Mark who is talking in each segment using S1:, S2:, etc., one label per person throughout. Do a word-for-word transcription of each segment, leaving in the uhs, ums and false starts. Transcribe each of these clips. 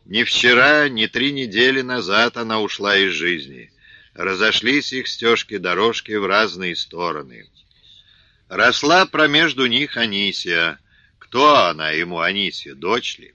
S1: Ни вчера, ни три недели назад она ушла из жизни. Разошлись их стежки-дорожки в разные стороны. Росла промежду них Анисия. Кто она ему, Анисия, дочь ли?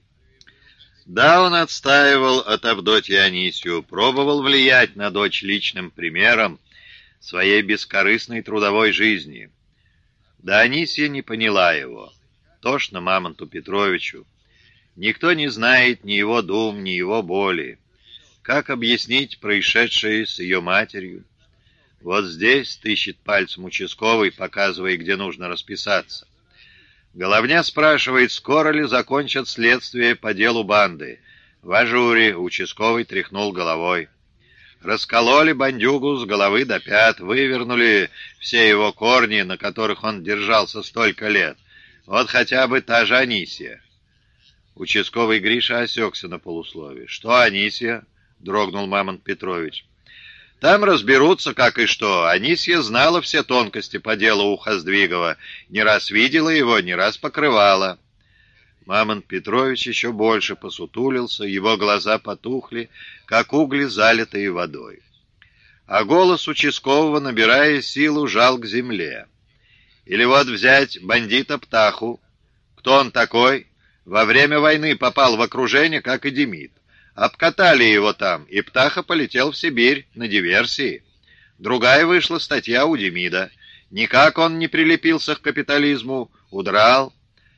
S1: Да, он отстаивал от Авдотьи Анисию, пробовал влиять на дочь личным примером своей бескорыстной трудовой жизни. Да Анисия не поняла его. Тошно Мамонту Петровичу. Никто не знает ни его дум, ни его боли. Как объяснить происшедшее с ее матерью? Вот здесь тыщет пальцем участковый, показывая, где нужно расписаться. Головня спрашивает, скоро ли закончат следствие по делу банды. В ажуре участковый тряхнул головой. Раскололи бандюгу с головы до пят, вывернули все его корни, на которых он держался столько лет. Вот хотя бы та же Анисия. Участковый Гриша осекся на полуслове. «Что Анисия?» — дрогнул Мамонт Петрович. «Там разберутся, как и что. Анисия знала все тонкости по делу у Хоздвигова. Не раз видела его, не раз покрывала». Мамонт Петрович еще больше посутулился, его глаза потухли, как угли, залитые водой. А голос участкового, набирая силу, жал к земле. Или вот взять бандита Птаху. Кто он такой? Во время войны попал в окружение, как и Демид. Обкатали его там, и Птаха полетел в Сибирь на диверсии. Другая вышла статья у Демида. Никак он не прилепился к капитализму, удрал.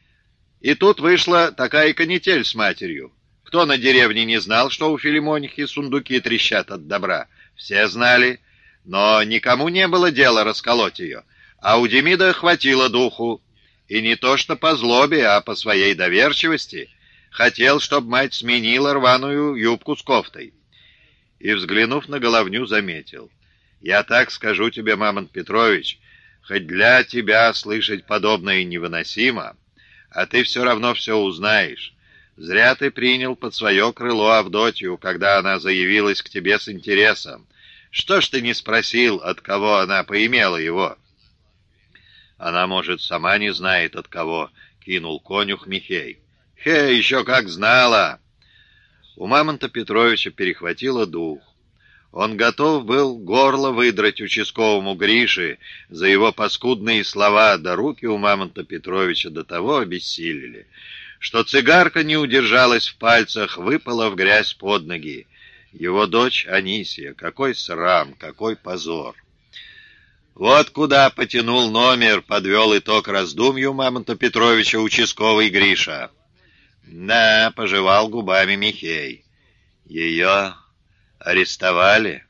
S1: И тут вышла такая канитель с матерью. Кто на деревне не знал, что у Филимонихи сундуки трещат от добра? Все знали, но никому не было дела расколоть ее. А у Демида хватило духу. И не то что по злобе, а по своей доверчивости. Хотел, чтобы мать сменила рваную юбку с кофтой. И, взглянув на головню, заметил. «Я так скажу тебе, Мамонт Петрович, хоть для тебя слышать подобное невыносимо, а ты все равно все узнаешь. Зря ты принял под свое крыло Авдотью, когда она заявилась к тебе с интересом. Что ж ты не спросил, от кого она поимела его?» «Она, может, сама не знает, от кого», — кинул конюх Михей. «Хе, еще как знала!» У Мамонта Петровича перехватило дух. Он готов был горло выдрать участковому Грише за его паскудные слова, да руки у Мамонта Петровича до того обессилели, что цигарка не удержалась в пальцах, выпала в грязь под ноги. Его дочь Анисия, какой срам, какой позор! Вот куда потянул номер, подвел итог раздумью Мамонта Петровича участковый Гриша. Да, пожевал губами Михей. Ее арестовали?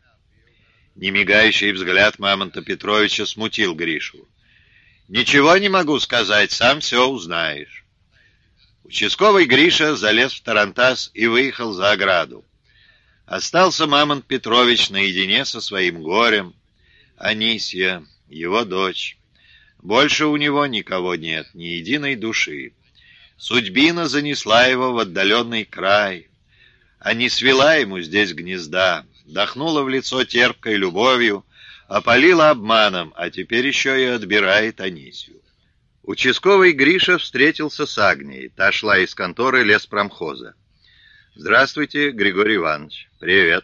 S1: Немигающий взгляд Мамонта Петровича смутил Гришу. Ничего не могу сказать, сам все узнаешь. Участковый Гриша залез в тарантас и выехал за ограду. Остался Мамонт Петрович наедине со своим горем. Анисия, его дочь. Больше у него никого нет, ни единой души. Судьбина занесла его в отдаленный край, а не свела ему здесь гнезда, дохнула в лицо терпкой любовью, опалила обманом, а теперь еще и отбирает Анисию. Участковый Гриша встретился с Агнией, та шла из конторы леспромхоза. «Здравствуйте, Григорий Иванович». «Привет».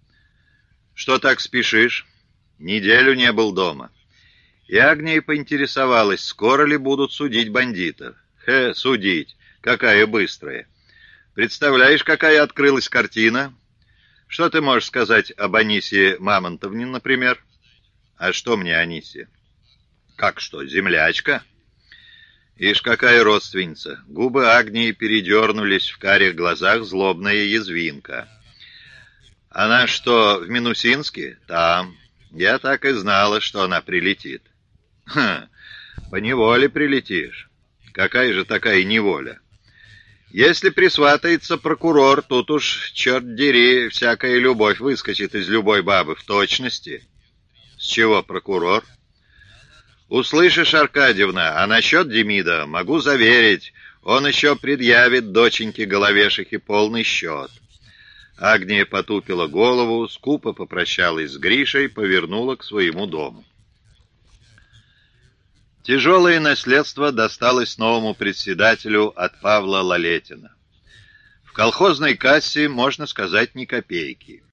S1: «Что так спешишь?» «Неделю не был дома». И Агния поинтересовалась, скоро ли будут судить бандитов. «Хе, судить! Какая быстрая! Представляешь, какая открылась картина? Что ты можешь сказать об Анисии Мамонтовне, например?» «А что мне Анисия?» «Как что, землячка?» «Ишь, какая родственница!» Губы Агнии передернулись, в карих глазах злобная язвинка. «Она что, в Минусинске?» «Там. Я так и знала, что она прилетит». «Хм, поневоле прилетишь». «Какая же такая неволя?» «Если присватается прокурор, тут уж, черт дери, всякая любовь выскочит из любой бабы в точности». «С чего прокурор?» «Услышишь, Аркадьевна, а насчет Демида могу заверить, он еще предъявит доченьке Головешихе полный счет». Агния потупила голову, скупо попрощалась с Гришей, повернула к своему дому. Тяжелое наследство досталось новому председателю от Павла Лалетина. В В колхозной кассе, можно сказать, ни копейки.